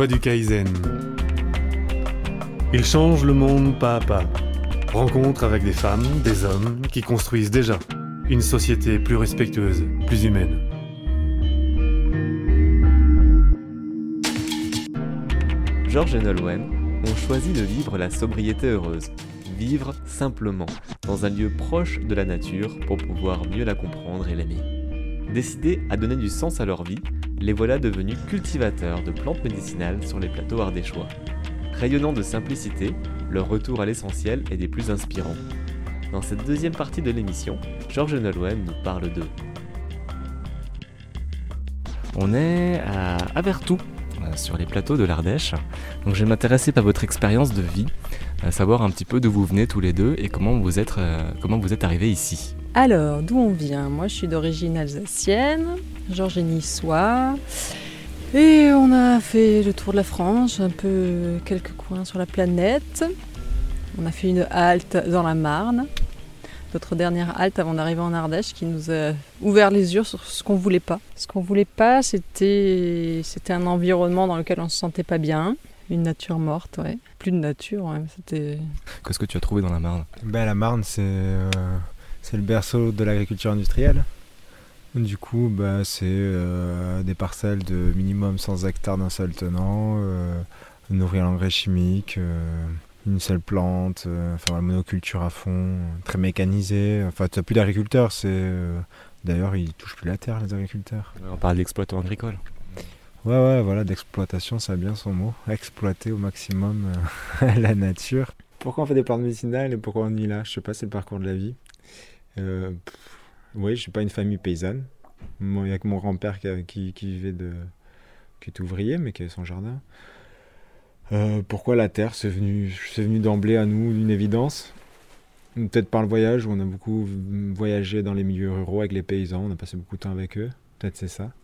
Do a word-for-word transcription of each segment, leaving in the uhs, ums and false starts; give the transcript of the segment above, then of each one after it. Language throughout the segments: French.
voie du Kaizen. Il change le monde pas à pas. Rencontre avec des femmes, des hommes qui construisent déjà une société plus respectueuse, plus humaine. George et Nolwenn ont choisi de vivre la sobriété heureuse. Vivre simplement, dans un lieu proche de la nature pour pouvoir mieux la comprendre et l'aimer. Décidés à donner du sens à leur vie, les voilà devenus cultivateurs de plantes médicinales sur les plateaux ardéchois. Rayonnant de simplicité, leur retour à l'essentiel est des plus inspirants. Dans cette deuxième partie de l'émission, George et Nolwenn nous parlent d'eux. On est à Avertou, sur les plateaux de l'Ardèche. Donc je vais m'intéresser par votre expérience de vie, à savoir un petit peu d'où vous venez tous les deux et comment vous êtes, euh, comment vous êtes arrivés ici. Alors, d'où on vient ? Moi, je suis d'origine alsacienne, Georges est niçois. Et on a fait le tour de la France, un peu quelques coins sur la planète. On a fait une halte dans la Marne. Notre dernière halte avant d'arriver en Ardèche qui nous a ouvert les yeux sur ce qu'on voulait pas. Ce qu'on voulait pas, c'était, c'était un environnement dans lequel on se sentait pas bien. Une nature morte, ouais. Plus de nature, ouais. C'était... Qu'est-ce que tu as trouvé dans la Marne ? Ben, la Marne, c'est, euh, c'est le berceau de l'agriculture industrielle. Du coup, bah, c'est euh, des parcelles de minimum cent hectares d'un seul tenant, euh, nourrir l'engrais chimique, euh, une seule plante, euh, enfin la monoculture à fond, très mécanisé. Enfin, tu n'as plus d'agriculteurs, c'est, euh, d'ailleurs, ils ne touchent plus la terre, les agriculteurs. On parle d'exploitant agricole. Ouais, ouais, voilà, d'exploitation, ça a bien son mot. Exploiter au maximum euh, la nature. Pourquoi on fait des plantes médicinales et pourquoi on y est là ? Je sais pas, c'est le parcours de la vie. Euh, pff, oui, je suis pas une famille paysanne. Moi, il y a que mon grand-père qui, qui, qui vivait de, qui est ouvrier, mais qui avait son jardin. Euh, pourquoi la terre ? C'est venu, c'est venu d'emblée à nous une évidence. Peut-être par le voyage, où on a beaucoup voyagé dans les milieux ruraux avec les paysans, on a passé beaucoup de temps avec eux. Peut-être c'est ça.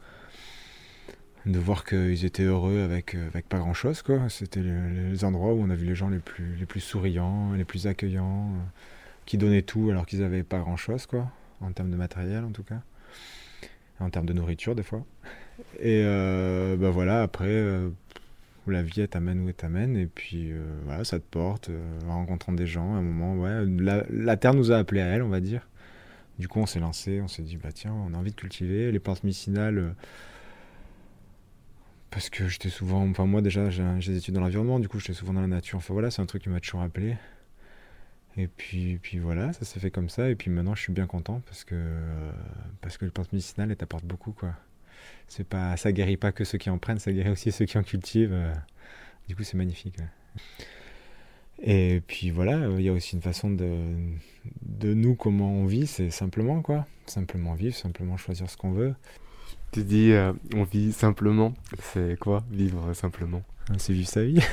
De voir qu'ils étaient heureux avec, avec pas grand-chose, quoi. C'était les, les endroits où on a vu les gens les plus, les plus souriants, les plus accueillants, euh, qui donnaient tout alors qu'ils avaient pas grand-chose, quoi, en termes de matériel en tout cas, en termes de nourriture des fois. Et euh, ben voilà, après, euh, la vie elle t'amène où elle t'amène, et puis euh, voilà, ça te porte, euh, en rencontrant des gens, à un moment, ouais, la, la terre nous a appelés à elle, on va dire. Du coup, on s'est lancé, on s'est dit, bah tiens, on a envie de cultiver les plantes médicinales. Euh, Parce que j'étais souvent, enfin moi déjà j'ai, j'ai des études dans l'environnement, du coup j'étais souvent dans la nature, enfin voilà, c'est un truc qui m'a toujours appelé. Et puis, puis voilà, ça s'est fait comme ça, et puis maintenant je suis bien content parce que, euh, parce que les plantes médicinales elles t'apportent beaucoup, quoi. C'est pas, ça guérit pas que ceux qui en prennent, ça guérit aussi ceux qui en cultivent, euh, du coup c'est magnifique. Ouais. Et puis voilà, il y a aussi une façon de, de nous, comment on vit, c'est simplement quoi, simplement vivre, simplement choisir ce qu'on veut. Tu dis euh, on vit simplement, c'est quoi vivre simplement ? C'est vivre sa vie.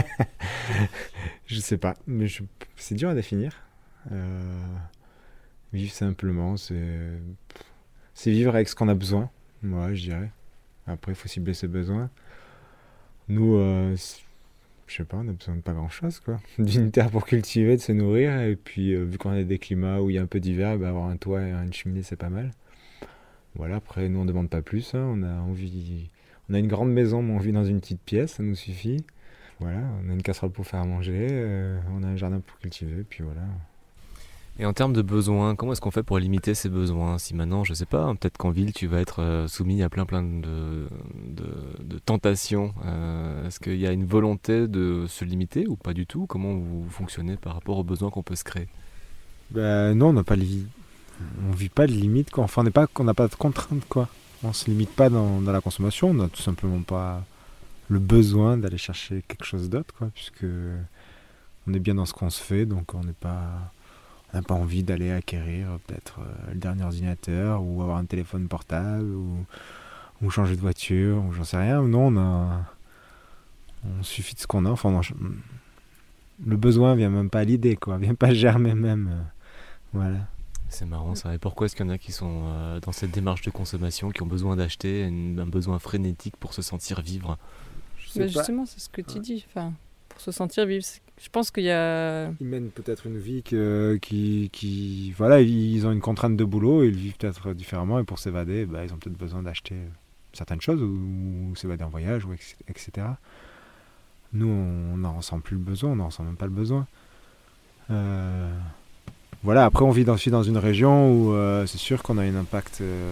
Je sais pas, mais je, c'est dur à définir. Euh, vivre simplement, c'est, c'est vivre avec ce qu'on a besoin, ouais, je dirais. Après, il faut cibler ses besoins. Nous, euh, je sais pas, on a besoin de pas grand-chose, quoi. D'une terre pour cultiver, de se nourrir, et puis euh, vu qu'on a des climats où il y a un peu d'hiver, bah, avoir un toit et une cheminée, c'est pas mal. Voilà, après, nous, on ne demande pas plus. Hein. On a envie... On a une grande maison, mais on vit dans une petite pièce, ça nous suffit. Voilà, on a une casserole pour faire à manger, euh, on a un jardin pour cultiver, puis voilà. Et en termes de besoins, comment est-ce qu'on fait pour limiter ces besoins ? Si maintenant, je sais pas, peut-être qu'en ville, tu vas être euh, soumis à plein plein de, de, de tentations. Euh, est-ce qu'il y a une volonté de se limiter ou pas du tout ? Comment vous fonctionnez par rapport aux besoins qu'on peut se créer ? Ben, non, on n'a pas les... On vit pas de limite, quoi. Enfin, on n'est pas, on n'a pas de contraintes, quoi. On se limite pas dans, dans la consommation. On n'a tout simplement pas le besoin d'aller chercher quelque chose d'autre, quoi, puisque on est bien dans ce qu'on se fait, donc on n'est pas, on n'a pas envie d'aller acquérir peut-être euh, le dernier ordinateur ou avoir un téléphone portable ou, ou changer de voiture ou j'en sais rien. Non, on a, on suffit de ce qu'on a. Enfin, on, le besoin vient même pas à l'idée, quoi. Vient pas germer même. Euh, voilà. C'est marrant ça. Et pourquoi est-ce qu'il y en a qui sont euh, dans cette démarche de consommation, qui ont besoin d'acheter, une, un besoin frénétique pour se sentir vivre ? Mais justement, c'est ce que tu dis. Enfin, pour se sentir vivre, je pense qu'il y a... Ils mènent peut-être une vie que, qui, qui... Voilà, ils ont une contrainte de boulot, ils vivent peut-être différemment, et pour s'évader, bah, ils ont peut-être besoin d'acheter certaines choses, ou, ou s'évader en voyage, ou et cetera. Nous, on n'en ressent plus le besoin, on n'en ressent même pas le besoin. Euh, voilà, après, on vit dans, dans une région où euh, c'est sûr qu'on a un impact euh,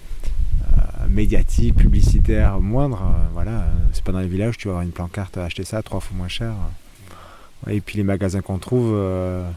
euh, médiatique, publicitaire moindre. Euh, voilà, c'est pas dans les villages, tu vas avoir une pancarte à acheter ça trois fois moins cher. Et puis les magasins qu'on trouve, euh,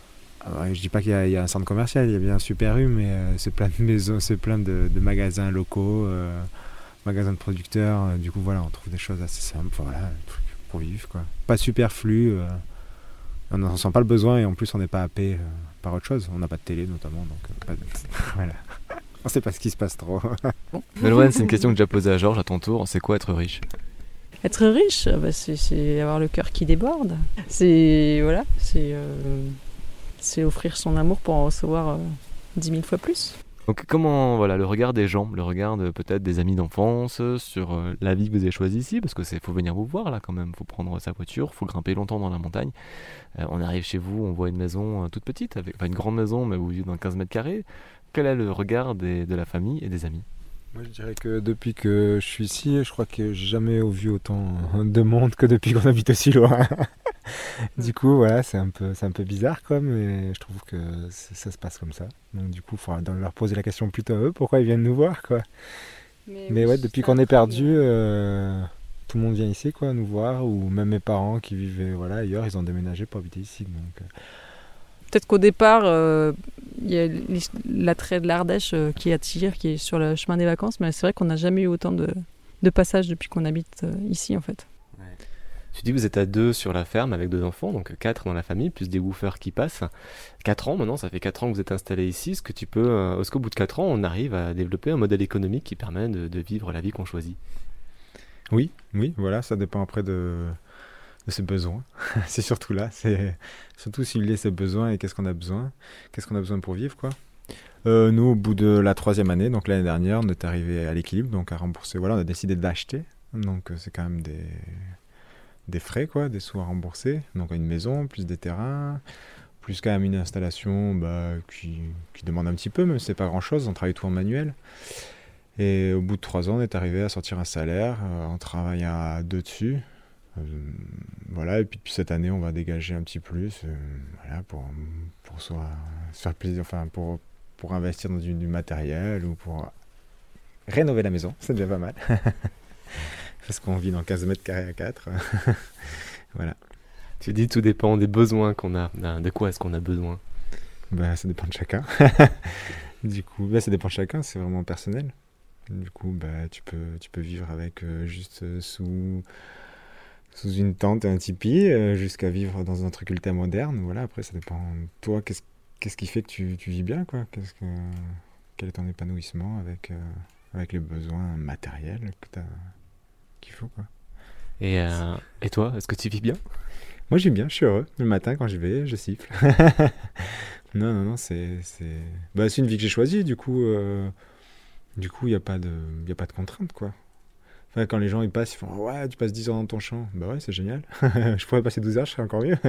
je dis pas qu'il y a, il y a un centre commercial, il y a bien un Super U, mais euh, c'est plein de maisons, c'est plein de, de magasins locaux, euh, magasins de producteurs. Euh, du coup, voilà, on trouve des choses assez simples, voilà, un truc pour vivre, quoi. Pas superflu, euh, on n'en sent pas le besoin et en plus on n'est pas happé euh, par autre chose. On n'a pas de télé notamment, donc euh, pas de... voilà. On sait pas ce qui se passe trop. Nolwenn, c'est une question que j'ai déjà posée à Georges à ton tour. C'est quoi être riche ? Être riche, bah c'est, c'est avoir le cœur qui déborde. C'est, voilà, c'est, euh, c'est offrir son amour pour en recevoir euh, dix mille fois plus. Donc comment, voilà, le regard des gens, le regard de, peut-être des amis d'enfance sur euh, la vie que vous avez choisie ici, parce que c'est faut venir vous voir là quand même, faut prendre sa voiture, faut grimper longtemps dans la montagne. Euh, on arrive chez vous, on voit une maison euh, toute petite, avec, enfin une grande maison, mais vous vivez dans quinze mètres carrés. Quel est le regard des, de la famille et des amis ? Moi, je dirais que depuis que je suis ici, je crois que j'ai jamais vu autant de monde que depuis qu'on habite aussi loin. Du coup, voilà, c'est un peu, c'est un peu bizarre, quoi, mais je trouve que ça se passe comme ça. Donc, du coup, il faudra leur poser la question plutôt à eux, pourquoi ils viennent nous voir, quoi. Mais, mais ouais, depuis qu'on est perdu, euh, tout le monde vient ici, quoi, nous voir, ou même mes parents qui vivaient, voilà, ailleurs, ils ont déménagé pour habiter ici. Donc, euh... peut-être qu'au départ, euh, il y a l'attrait de l'Ardèche euh, qui attire, qui est sur le chemin des vacances, mais c'est vrai qu'on n'a jamais eu autant de, de passages depuis qu'on habite euh, ici, en fait. Ouais. Tu dis que vous êtes à deux sur la ferme avec deux enfants, donc quatre dans la famille, plus des woofers qui passent. Quatre ans maintenant, ça fait quatre ans que vous êtes installés ici. Est-ce que tu peux, euh, est-ce qu'au bout de quatre ans, on arrive à développer un modèle économique qui permet de, de vivre la vie qu'on choisit ? Oui, oui, voilà, ça dépend après de... de ses besoins. C'est surtout là, c'est surtout cibler ses besoins et qu'est-ce qu'on a besoin, qu'est-ce qu'on a besoin pour vivre, quoi. Euh, nous, au bout de la troisième année, donc l'année dernière, on est arrivé à l'équilibre, donc à rembourser. Voilà, on a décidé d'acheter, donc euh, c'est quand même des des frais, quoi, des sous à rembourser. Donc une maison, plus des terrains, plus quand même une installation bah, qui qui demande un petit peu, mais c'est pas grand-chose. On travaille tout en manuel. Et au bout de trois ans, on est arrivé à sortir un salaire, euh, on travaille à deux dessus. Euh, voilà, et puis depuis cette année on va dégager un petit plus euh, voilà, pour, pour soit se faire plaisir, enfin pour, pour investir dans du, du matériel ou pour rénover la maison, c'est déjà pas mal parce qu'on vit dans quinze mètres carrés à quatre. Voilà. Tu dis tout dépend des besoins qu'on a. De quoi est-ce qu'on a besoin ? Bah, ça dépend de chacun. Du coup, bah, ça dépend de chacun, c'est vraiment personnel. Du coup, bah, tu peux, tu peux vivre avec euh, juste euh, sous sous une tente et un tipi, euh, jusqu'à vivre dans un truc ultra moderne. Voilà, après, ça dépend de toi. Qu'est-ce, qu'est-ce qui fait que tu, tu vis bien, quoi ? Qu'est-ce que, quel est ton épanouissement avec, euh, avec les besoins matériels que t'as, qu'il faut, quoi. Et, euh, et toi, est-ce que tu vis bien ? Moi, je vis bien, je suis heureux. Le matin, quand je vais, je siffle. Non, non, non, c'est, c'est... Bah, c'est une vie que j'ai choisie, du coup, euh... du coup, il n'y a pas de, il y a pas de contrainte, quoi. Enfin, quand les gens ils passent, ils font oh, ouais, tu passes dix heures dans ton champ. Bah ouais, c'est génial. Je pourrais passer douze heures, je serais encore mieux.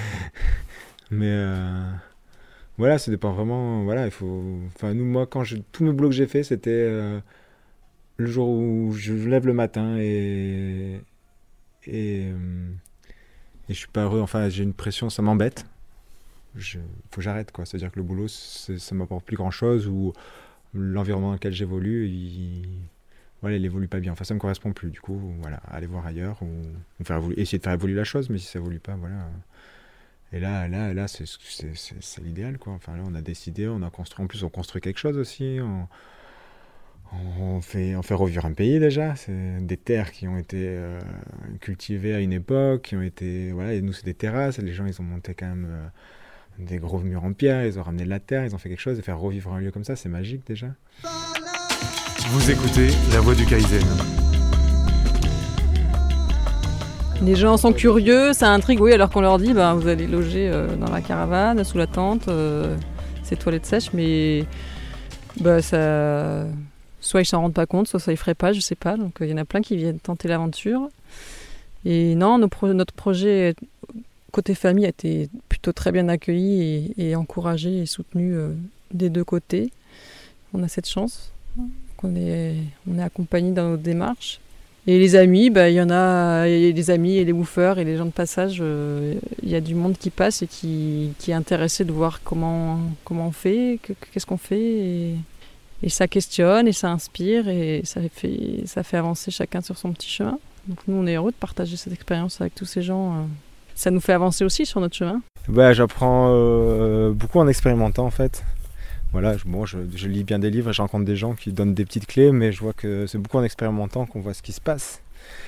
Mais euh, voilà, ça dépend vraiment. Voilà, il faut. Enfin, nous, moi, quand je... tous mes boulots que j'ai fait, c'était euh, le jour où je lève le matin et. Et, euh... et je suis pas heureux. Enfin, j'ai une pression, ça m'embête. Je... Faut que j'arrête, quoi. C'est-à-dire que le boulot, c'est... ça m'apporte plus grand-chose ou l'environnement dans lequel j'évolue, il. Voilà, il évolue pas bien. Enfin, ça me correspond plus. Du coup, voilà, aller voir ailleurs ou, ou faire évoluer, essayer de faire évoluer la chose. Mais si ça évolue pas, voilà. Et là, là, là, c'est, c'est, c'est, c'est l'idéal, quoi. Enfin, là, on a décidé, on a construit. En plus, on construit quelque chose aussi. On, on fait, on fait revivre un pays déjà. C'est des terres qui ont été euh, cultivées à une époque, qui ont été, voilà. Et nous, c'est des terrasses. Les gens, ils ont monté quand même euh, des gros murs en pierre. Ils ont ramené de la terre. Ils ont fait quelque chose. Et faire revivre un lieu comme ça, c'est magique déjà. Vous écoutez La Voix du Kaizen. Les gens sont curieux, ça intrigue, oui, alors qu'on leur dit bah, vous allez loger euh, dans la caravane, sous la tente, euh, c'est toilettes sèches, mais bah, ça... soit ils s'en rendent pas compte, soit ça ils feraient pas, je sais pas. Donc il euh, y en a plein qui viennent tenter l'aventure. Et non, nos pro- notre projet côté famille a été plutôt très bien accueilli et, et encouragé et soutenu euh, des deux côtés. On a cette chance. On est, on est accompagné dans nos démarches Et les amis, bah, y en a, et les amis et les woofers et les gens de passage, il euh, y a du monde qui passe et qui, qui est intéressé de voir comment, comment on fait, que, qu'est-ce qu'on fait. Et, et ça questionne et ça inspire et ça fait, ça fait avancer chacun sur son petit chemin. Donc nous, on est heureux de partager cette expérience avec tous ces gens. Euh. Ça nous fait avancer aussi sur notre chemin. Bah, j'apprends euh, beaucoup en expérimentant en fait. Voilà, je, bon, je, je lis bien des livres, je rencontre des gens qui donnent des petites clés, mais je vois que c'est beaucoup en expérimentant qu'on voit ce qui se passe.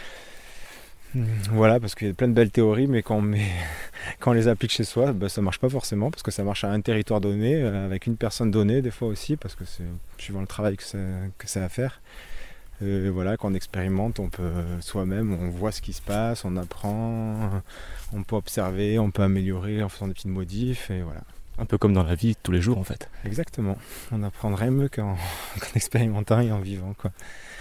Voilà, parce qu'il y a plein de belles théories, mais quand on, met, quand on les applique chez soi, bah, ça ne marche pas forcément, parce que ça marche à un territoire donné, avec une personne donnée des fois aussi, parce que c'est suivant le travail que ça, que ça a à faire. Et voilà, quand on expérimente, on peut soi-même, on voit ce qui se passe, on apprend, on peut observer, on peut améliorer en faisant des petites modifs, et voilà. Un peu comme dans la vie de tous les jours en fait. Exactement. On apprendrait mieux qu'en, qu'en expérimentant et en vivant, quoi.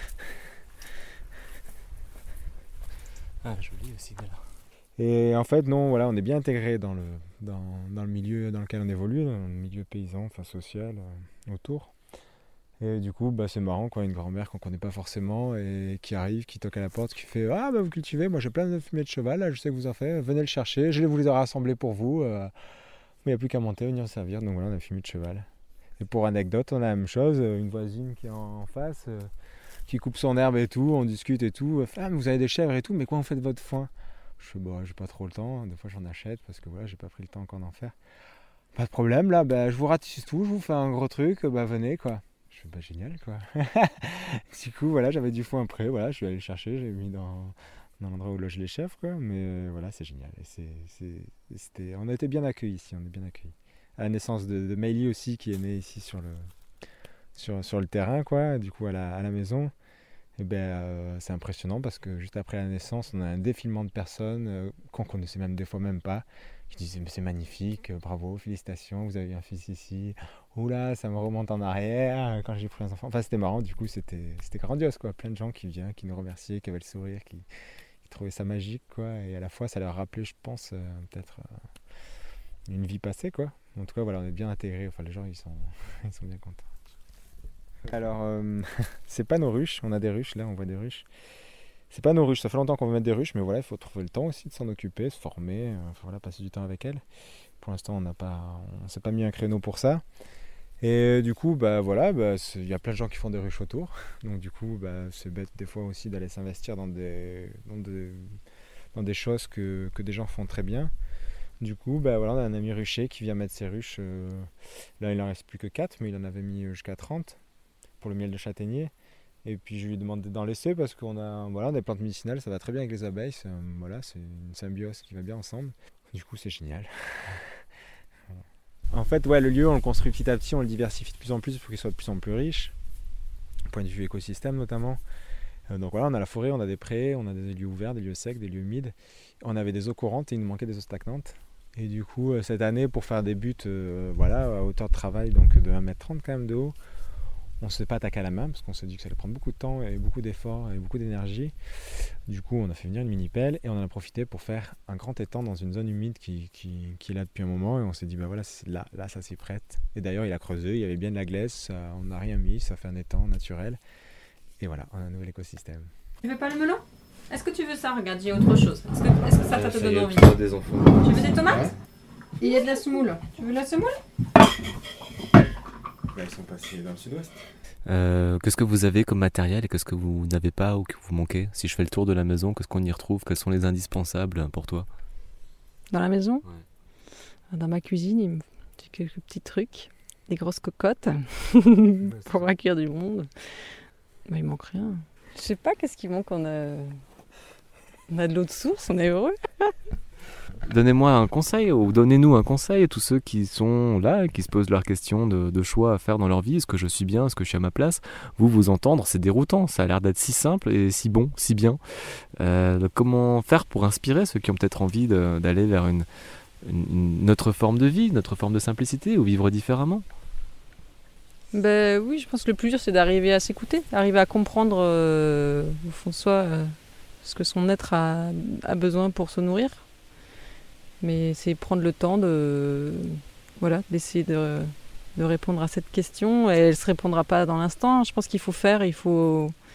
Ah, joli aussi, là. Et en fait, non, voilà, on est bien intégré dans le, dans, dans le milieu dans lequel on évolue, dans le milieu paysan, enfin social, euh, autour. Et du coup, bah, c'est marrant, quoi, une grand-mère qu'on connaît pas forcément et qui arrive, qui toque à la porte, qui fait « Ah, bah, vous cultivez, moi j'ai plein de fumée de cheval, là, je sais que vous en faites, venez le chercher, je vais vous les rassembler pour vous. Euh, » Mais il n'y a plus qu'à monter, venir servir. Donc voilà, on a fumé de cheval. Et pour anecdote, on a la même chose. Une voisine qui est en face, euh, qui coupe son herbe et tout, on discute et tout. Elle fait, ah, mais vous avez des chèvres et tout, mais quoi, vous faites votre foin? Je fais, bah, j'ai pas trop le temps. Des fois, j'en achète parce que voilà, j'ai pas pris le temps encore d'en faire. Pas de problème, là, bah, je vous ratisse tout, je vous fais un gros truc, bah, venez, quoi. Je fais, bah, génial, quoi. Du coup, voilà, j'avais du foin prêt, voilà, je suis allé le chercher, j'ai mis dans. dans l'endroit où logent les chefs, quoi. Mais euh, voilà, c'est génial. Et c'est, c'est, c'était, on a été bien accueillis ici, on est bien accueillis. À la naissance de, de Meili aussi, qui est née ici sur le, sur, sur le terrain, quoi, du coup à la, à la maison. Et ben, euh, c'est impressionnant parce que juste après la naissance, on a un défilement de personnes euh, qu'on connaissait même des fois même pas, qui disaient mais c'est magnifique, bravo, félicitations, vous avez un fils ici. Oula, ça me remonte en arrière quand j'ai pris un enfant. Enfin, c'était marrant, du coup, c'était, c'était grandiose, quoi. Plein de gens qui viennent, qui nous remerciaient, qui avaient le sourire, qui Ils trouvaient ça magique, quoi, et à la fois ça leur rappelait, je pense, euh, peut-être euh, une vie passée, quoi. En tout cas, voilà, on est bien intégrés, enfin les gens ils sont, ils sont bien contents. Alors, euh, c'est pas nos ruches, on a des ruches, là, on voit des ruches. C'est pas nos ruches, ça fait longtemps qu'on veut mettre des ruches, mais voilà, il faut trouver le temps aussi de s'en occuper, se former, euh, voilà, passer du temps avec elles. Pour l'instant, on n'a pas, on s'est pas mis un créneau pour ça. Et du coup, bah voilà, bah, il y a plein de gens qui font des ruches autour. Donc du coup, bah, c'est bête des fois aussi d'aller s'investir dans des, dans des, dans des choses que, que des gens font très bien. Du coup, bah, voilà, on a un ami rucher qui vient mettre ses ruches. Euh, là, il n'en reste plus que quatre, mais il en avait mis jusqu'à trente pour le miel de châtaignier. Et puis je lui demande d'en laisser parce qu'on a, voilà, des plantes médicinales, ça va très bien avec les abeilles. C'est, voilà, c'est une symbiose qui va bien ensemble. Du coup, c'est génial. En fait, ouais, le lieu, on le construit petit à petit, on le diversifie de plus en plus pour qu'il soit de plus en plus riche, du point de vue écosystème notamment. Euh, donc voilà, on a la forêt, on a des prés, on a des lieux ouverts, des lieux secs, des lieux humides. On avait des eaux courantes et il nous manquait des eaux stagnantes. Et du coup, euh, cette année, pour faire des buts euh, voilà, à hauteur de travail, donc de un mètre trente quand même de haut, on ne s'est pas attaqué à la main parce qu'on s'est dit que ça allait prendre beaucoup de temps et beaucoup d'efforts et beaucoup d'énergie. Du coup, on a fait venir une mini-pelle et on en a profité pour faire un grand étang dans une zone humide qui, qui, qui est là depuis un moment. Et on s'est dit, bah voilà, c'est là, là, ça s'y prête. Et d'ailleurs, il a creusé, il y avait bien de la glace, ça, on n'a rien mis, ça fait un étang naturel. Et voilà, on a un nouvel écosystème. Tu veux pas le melon? Est-ce que tu veux ça? Regarde, j'ai autre chose. Est-ce que, est-ce que ça, ça te donne envie? Des enfants. Tu veux des tomates? Ouais. Et il y a de la semoule. Tu veux de la semoule? Bah, ils sont passés dans le sud-ouest. Euh, qu'est-ce que vous avez comme matériel et qu'est-ce que vous n'avez pas ou que vous manquez? Si je fais le tour de la maison, qu'est-ce qu'on y retrouve? Quels sont les indispensables pour toi? Dans la maison? Ouais. Dans ma cuisine, il me fait quelques petits trucs. Des grosses cocottes pour accueillir du monde. Mais il manque rien. Je sais pas qu'est-ce qui manque. On a, on a de l'eau de source, on est heureux. Donnez-moi un conseil, ou donnez-nous un conseil à tous ceux qui sont là et qui se posent leurs questions de, de choix à faire dans leur vie. Est-ce que je suis bien? Est-ce que je suis à ma place? Vous, vous entendre, c'est déroutant. Ça a l'air d'être si simple et si bon, si bien. Euh, comment faire pour inspirer ceux qui ont peut-être envie de, d'aller vers une, une, une autre forme de vie, notre forme de simplicité ou vivre différemment? Ben oui, je pense que le plus dur, c'est d'arriver à s'écouter, arriver à comprendre euh, au fond de soi euh, ce que son être a, a besoin pour se nourrir. Mais c'est prendre le temps de, voilà, d'essayer de, de répondre à cette question. Et elle ne se répondra pas dans l'instant. Je pense qu'il faut faire, il faut,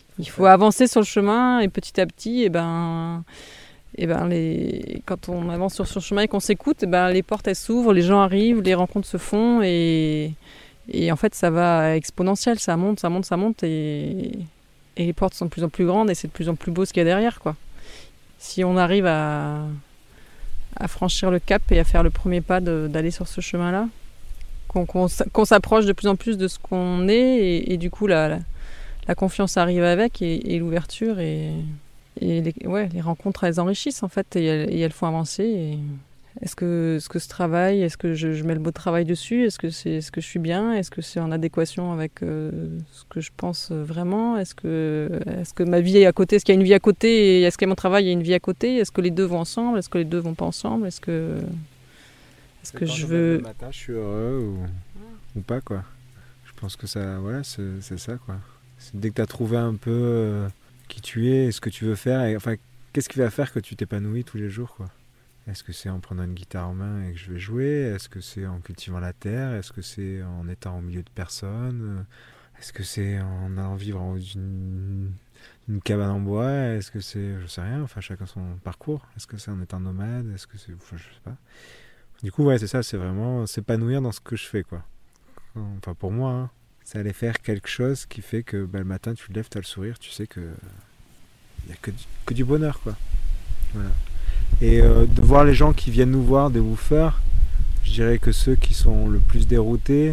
Il faut avancer sur le chemin et petit à petit, et ben, et ben les... quand on avance sur ce chemin et qu'on s'écoute, et ben les portes elles s'ouvrent, les gens arrivent, les rencontres se font et, et en fait ça va exponentiel, ça monte, ça monte, ça monte et... et les portes sont de plus en plus grandes et c'est de plus en plus beau ce qu'il y a derrière, quoi. Si on arrive à, à franchir le cap et à faire le premier pas de... d'aller sur ce chemin-là, qu'on, qu'on, qu'on s'approche de plus en plus de ce qu'on est et, et du coup la, la, la confiance arrive avec et, et l'ouverture et, et les, ouais, les rencontres elles enrichissent en fait et elles, et elles font avancer. Et est-ce que, est-ce que ce travail, est-ce que je, je mets le beau travail dessus, est-ce que, c'est, est-ce que je suis bien, est-ce que c'est en adéquation avec euh, ce que je pense vraiment, est-ce que, est-ce que ma vie est à côté, est-ce qu'il y a une vie à côté et est-ce qu'il y a mon travail, il y a une vie à côté, est-ce que les deux vont ensemble, est-ce que les deux vont pas ensemble, est-ce que... Est-ce que je veux... Le matin, je suis heureux ou, ou pas, quoi. Je pense que ça, voilà, c'est, c'est ça, quoi. C'est dès que tu as trouvé un peu euh, qui tu es et ce que tu veux faire, et, enfin, qu'est-ce qui va faire que tu t'épanouis tous les jours, quoi. Est-ce que c'est en prenant une guitare en main et que je vais jouer? Est-ce que c'est en cultivant la terre? Est-ce que c'est en étant au milieu de personnes? Est-ce que c'est en allant vivre en une, une cabane en bois? Est-ce que c'est... Je sais rien, enfin, chacun son parcours. Est-ce que c'est en étant nomade? Est-ce que c'est... Enfin, je sais pas. Du coup, ouais, c'est ça, c'est vraiment s'épanouir dans ce que je fais, quoi. Enfin, pour moi, hein, c'est aller faire quelque chose qui fait que bah, le matin, tu te lèves, tu as le sourire, tu sais que il n'y a que du, que du bonheur, quoi. Voilà. Et euh, de voir les gens qui viennent nous voir, des woofers, je dirais que ceux qui sont le plus déroutés,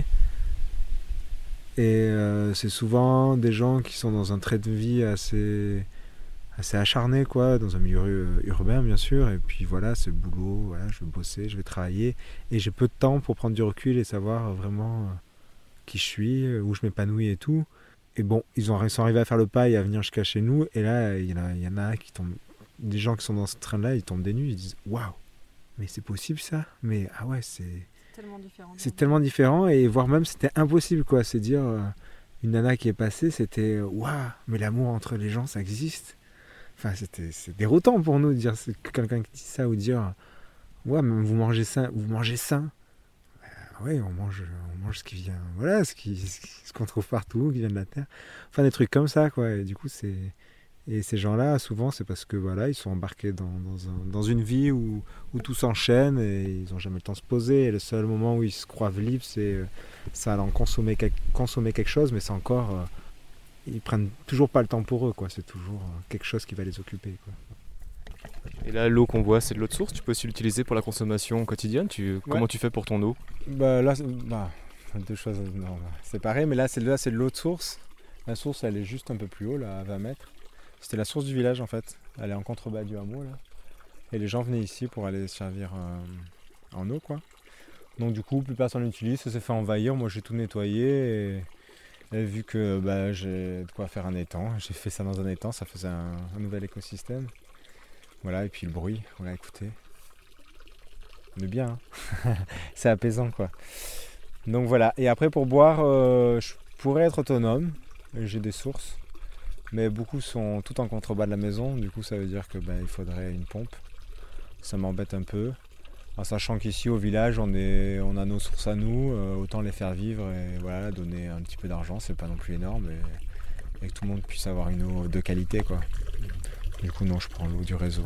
et euh, c'est souvent des gens qui sont dans un trait de vie assez... assez acharné, quoi, dans un milieu urbain bien sûr, et puis voilà, c'est le boulot, voilà, je vais bosser, je vais travailler, et j'ai peu de temps pour prendre du recul et savoir vraiment euh, qui je suis, où je m'épanouis et tout. Et bon, ils, ont, ils sont arrivés à faire le pas et à venir jusqu'à chez nous, et là, il y en a, il y en a qui tombent, des gens qui sont dans ce train-là, ils tombent des nues, ils disent « Waouh, mais c'est possible ça ?» Mais ah ouais, c'est tellement différent. C'est tellement différent, et voire même c'était impossible, quoi, c'est dire, euh, une nana qui est passée, c'était « Waouh, mais l'amour entre les gens, ça existe ?» Enfin, c'était, c'est déroutant pour nous de dire que quelqu'un qui dit ça ou dire ouais, mais vous mangez sain, vous mangez sain. Ben, ouais, on mange, on mange ce qui vient, voilà, ce, qui, ce qu'on trouve partout, qui vient de la terre. Enfin, des trucs comme ça, quoi. Et du coup, c'est. Et ces gens-là, souvent, c'est parce que voilà, ils sont embarqués dans, dans, un, dans une vie où, où tout s'enchaîne et ils n'ont jamais le temps de se poser. Et le seul moment où ils se croient libres, c'est ça allant consommer, consommer quelque chose, mais c'est encore. Euh, ils prennent toujours pas le temps pour eux, quoi. C'est toujours quelque chose qui va les occuper, quoi. Et là, l'eau qu'on voit, c'est de l'eau de source. Tu peux aussi l'utiliser pour la consommation quotidienne. Tu... Ouais. Comment tu fais pour ton eau? Bah là, bah, deux choses non, séparées, mais là c'est, là, c'est de l'eau de source. La source, elle est juste un peu plus haut, là, à vingt mètres. C'était la source du village, en fait. Elle est en contrebas du hameau, là. Et les gens venaient ici pour aller servir euh, en eau, quoi. Donc du coup, plus personne l'utilise, ça s'est fait envahir. Moi, j'ai tout nettoyé et... Et vu que bah, j'ai de quoi faire un étang, j'ai fait ça dans un étang, ça faisait un, un nouvel écosystème. Voilà, et puis le bruit, on l'a écouté. On est bien, hein. C'est apaisant, quoi. Donc voilà, et après pour boire, euh, je pourrais être autonome, j'ai des sources, mais beaucoup sont tout en contrebas de la maison, du coup ça veut dire que bah, il faudrait une pompe. Ça m'embête un peu. En sachant qu'ici au village on, est, on a nos sources à nous, euh, autant les faire vivre et voilà, donner un petit peu d'argent, c'est pas non plus énorme, et, et que tout le monde puisse avoir une eau de qualité, quoi. Du coup non, je prends l'eau du réseau.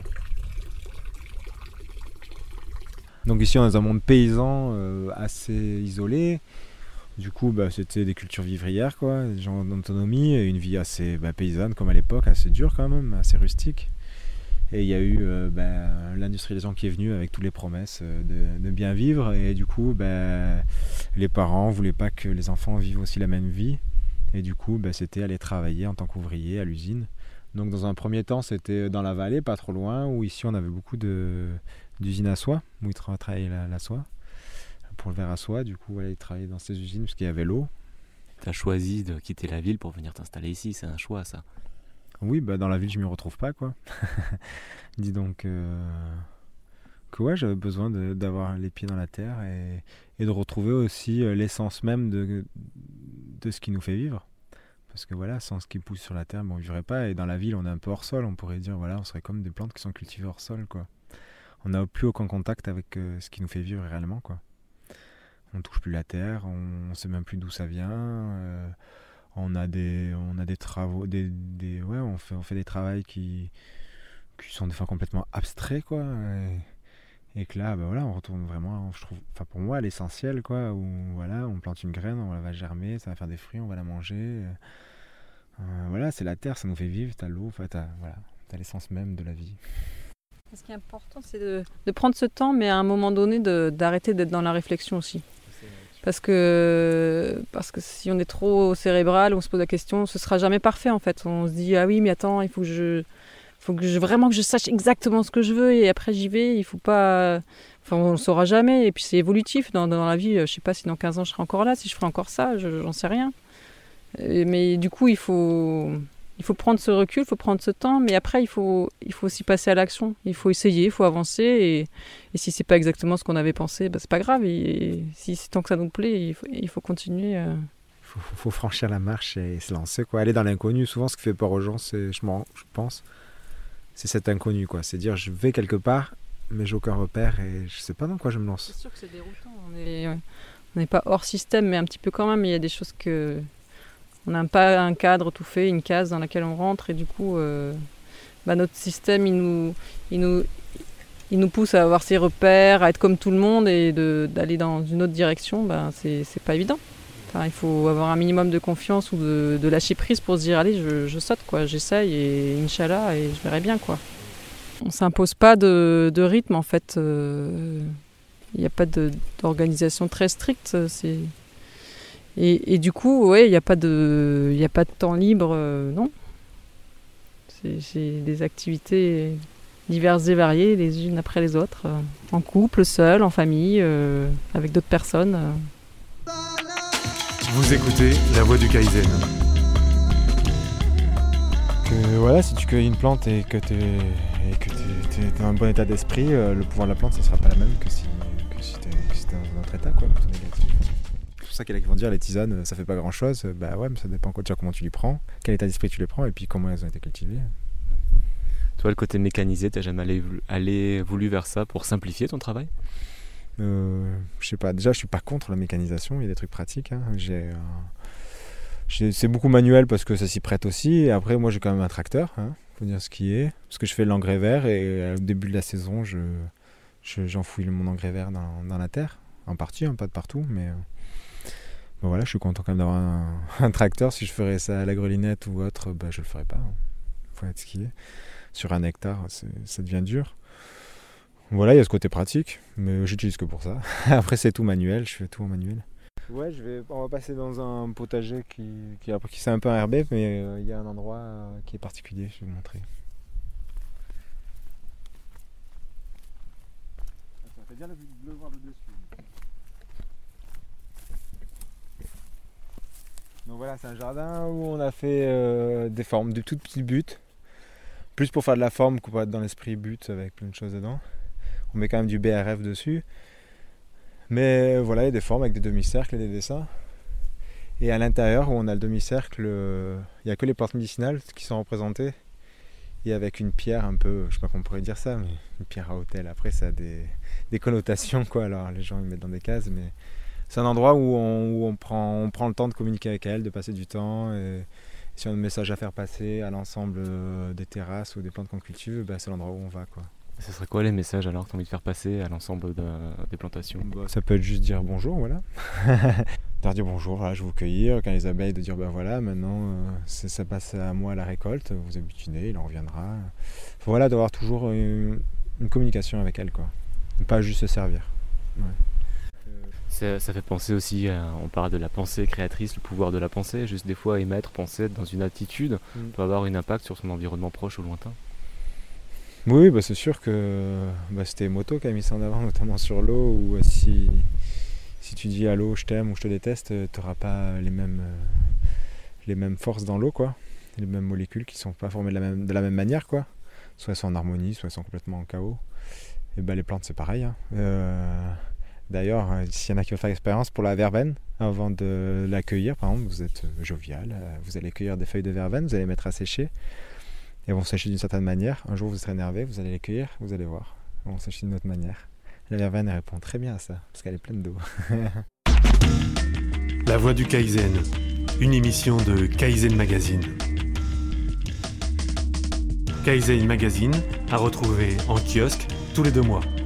Donc ici on est dans un monde paysan euh, assez isolé, du coup bah, c'était des cultures vivrières, quoi, des gens d'autonomie, et une vie assez bah, paysanne comme à l'époque, assez dure quand même, assez rustique. Et il y a eu euh, ben, l'industrialisation qui est venue avec toutes les promesses euh, de, de bien vivre. Et du coup, ben, les parents ne voulaient pas que les enfants vivent aussi la même vie. Et du coup, ben, c'était aller travailler en tant qu'ouvrier à l'usine. Donc dans un premier temps, c'était dans la vallée, pas trop loin, où ici on avait beaucoup de, d'usines à soie, où ils travaillaient la, la soie, pour le verre à soie. Du coup, voilà, ils travaillaient dans ces usines parce qu'il y avait l'eau. Tu as choisi de quitter la ville pour venir t'installer ici, c'est un choix, ça. Oui, bah dans la ville, je m'y retrouve pas, quoi. Dis donc euh, que ouais, j'avais besoin de, d'avoir les pieds dans la terre et, et de retrouver aussi l'essence même de, de ce qui nous fait vivre. Parce que voilà, sans ce qui pousse sur la terre, bon, on ne vivrait pas. Et dans la ville, on est un peu hors sol, on pourrait dire, voilà, on serait comme des plantes qui sont cultivées hors sol, quoi. On n'a plus aucun contact avec euh, ce qui nous fait vivre réellement, quoi. On ne touche plus la terre, on ne sait même plus d'où ça vient. Euh, on a des, on a des travaux, des, des, ouais, on fait, on fait des travaux qui, qui sont des fois complètement abstraits, quoi. Et, et que là, bah voilà, on retourne vraiment, je trouve, enfin pour moi, à l'essentiel, quoi, où voilà, on plante une graine, on la va germer, ça va faire des fruits, on va la manger. Euh, voilà, c'est la terre, ça nous fait vivre, t'as l'eau, enfin, t'as, voilà, t'as l'essence même de la vie. Ce qui est important, c'est de, de prendre ce temps, mais à un moment donné, de, d'arrêter d'être dans la réflexion aussi. Parce que, parce que si on est trop cérébral, on se pose la question, ce sera jamais parfait en fait. On se dit, ah oui, mais attends, il faut que je, faut que je, vraiment que je sache exactement ce que je veux et après j'y vais. Il faut pas, enfin, on ne saura jamais. Et puis c'est évolutif dans, dans la vie. Je sais pas si dans quinze ans je serai encore là, si je ferai encore ça, je, j'en sais rien. Et, mais du coup, il faut... Il faut prendre ce recul, il faut prendre ce temps, mais après, il faut, il faut aussi passer à l'action. Il faut essayer, il faut avancer. Et, et si ce n'est pas exactement ce qu'on avait pensé, bah, ce n'est pas grave. Et, et si c'est tant que ça nous plaît, il faut, il faut continuer. Euh... Il faut, faut franchir la marche et se lancer, quoi. Aller dans l'inconnu. Souvent, ce qui fait peur aux gens, c'est, je, je pense, c'est cet inconnu, quoi. C'est dire, je vais quelque part, mais j'ai aucun repère et je ne sais pas dans quoi je me lance. C'est sûr que c'est déroutant. On n'est on n'est pas hors système, mais un petit peu quand même. Il y a des choses que... On n'a pas un cadre tout fait, une case dans laquelle on rentre et du coup, euh, bah notre système, il nous, il, nous, il nous pousse à avoir ses repères, à être comme tout le monde et de, d'aller dans une autre direction, bah c'est, c'est pas évident. Enfin, il faut avoir un minimum de confiance ou de, de lâcher prise pour se dire allez, je, je saute, quoi, j'essaye et Inch'Allah et je verrai bien, quoi. On ne s'impose pas de, de rythme en fait. Il euh, n'y a pas de, d'organisation très stricte. C'est... Et, et du coup, ouais, il n'y a pas de, il a pas de temps libre, euh, non. C'est, c'est des activités diverses et variées, les unes après les autres, euh, en couple, seul, en famille, euh, avec d'autres personnes. Euh. Vous écoutez La Voix du Kaizen. Que, voilà, si tu cueilles une plante et que tu es dans un bon état d'esprit, euh, le pouvoir de la plante, ça ne sera pas la même que si, que si tu es si dans un autre état, quoi, plutôt négatif. C'est pour ça qu'il y en a qui vont dire les tisanes ça fait pas grand chose. Bah ouais, mais ça dépend quoi, comment tu les prends, quel état d'esprit tu les prends et puis comment elles ont été cultivées. Toi, le côté mécanisé, t'as jamais allé, allé, voulu vers ça pour simplifier ton travail ? euh, Je sais pas, déjà je suis pas contre la mécanisation, il y a des trucs pratiques. Hein. J'ai, euh, j'ai, c'est beaucoup manuel parce que ça s'y prête aussi. Et après, moi j'ai quand même un tracteur, hein, faut dire ce qui est. Parce que je fais l'engrais vert et au début de la saison, je, je, j'enfouis mon engrais vert dans, dans la terre, en partie, hein, pas de partout, mais. Euh, Bon voilà, je suis content quand même d'avoir un, un tracteur. Si je ferais ça à la grelinette ou autre, bah, je le ferais pas. Il faut être ce qu'il est. Sur un hectare, c'est, ça devient dur. Voilà, il y a ce côté pratique, mais j'utilise que pour ça. Après, c'est tout manuel, je fais tout en manuel. Ouais, je vais, on va passer dans un potager qui, qui, qui c'est un peu herbé, mais euh, il y a un endroit euh, qui est particulier, je vais vous montrer. Attends, t'as bien le, le voir le dessus. Donc voilà, c'est un jardin où on a fait euh, des formes, de toutes petites buttes. Plus pour faire de la forme qu'on peut être dans l'esprit but avec plein de choses dedans. On met quand même du B R F dessus. Mais voilà, il y a des formes avec des demi-cercles et des dessins. Et à l'intérieur, où on a le demi-cercle, euh, il n'y a que les plantes médicinales qui sont représentées. Et avec une pierre un peu, je ne sais pas comment on pourrait dire ça, mais une pierre à hôtel. Après, ça a des, des connotations, quoi. Alors les gens ils mettent dans des cases, mais... C'est un endroit où, on, où on, prend, on prend le temps de communiquer avec elle, de passer du temps. Et si on a un message à faire passer à l'ensemble des terrasses ou des plantes qu'on cultive, bah c'est l'endroit où on va, quoi. Et ce serait quoi les messages alors que tu as envie de faire passer à l'ensemble de, des plantations ? Bah, ça peut être juste dire bonjour, voilà. Leur dire bonjour, voilà, je vais vous cueillir. Quand les abeilles, de dire bah voilà, maintenant euh, ça passe à moi la récolte, vous habituez, il en reviendra. Voilà, d'avoir toujours une, une communication avec elle, quoi. Pas juste se servir. Ouais. Ça, ça fait penser aussi, à, on parle de la pensée créatrice, le pouvoir de la pensée, juste des fois émettre, penser, être dans une attitude, mmh. peut avoir un impact sur son environnement proche ou lointain. Oui, bah c'est sûr que bah c'était Emoto qui a mis ça en avant, notamment sur l'eau, où si, si tu dis à l'eau je t'aime ou je te déteste, tu n'auras pas les mêmes, euh, les mêmes forces dans l'eau, quoi. Les mêmes molécules qui ne sont pas formées de la même, de la même manière, quoi. Soit elles sont en harmonie, soit elles sont complètement en chaos. Et bah les plantes c'est pareil, hein. Euh, D'ailleurs, s'il y en a qui veulent faire l'expérience pour la verveine, avant de la cueillir, par exemple, vous êtes jovial, vous allez cueillir des feuilles de verveine, vous allez les mettre à sécher, et elles vont sécher d'une certaine manière. Un jour, vous serez énervé, vous allez les cueillir, vous allez voir, elles vont sécher d'une autre manière. La verveine, elle répond très bien à ça, parce qu'elle est pleine d'eau. La Voix du Kaizen, une émission de Kaizen Magazine. Kaizen Magazine à retrouver en kiosque tous les deux mois.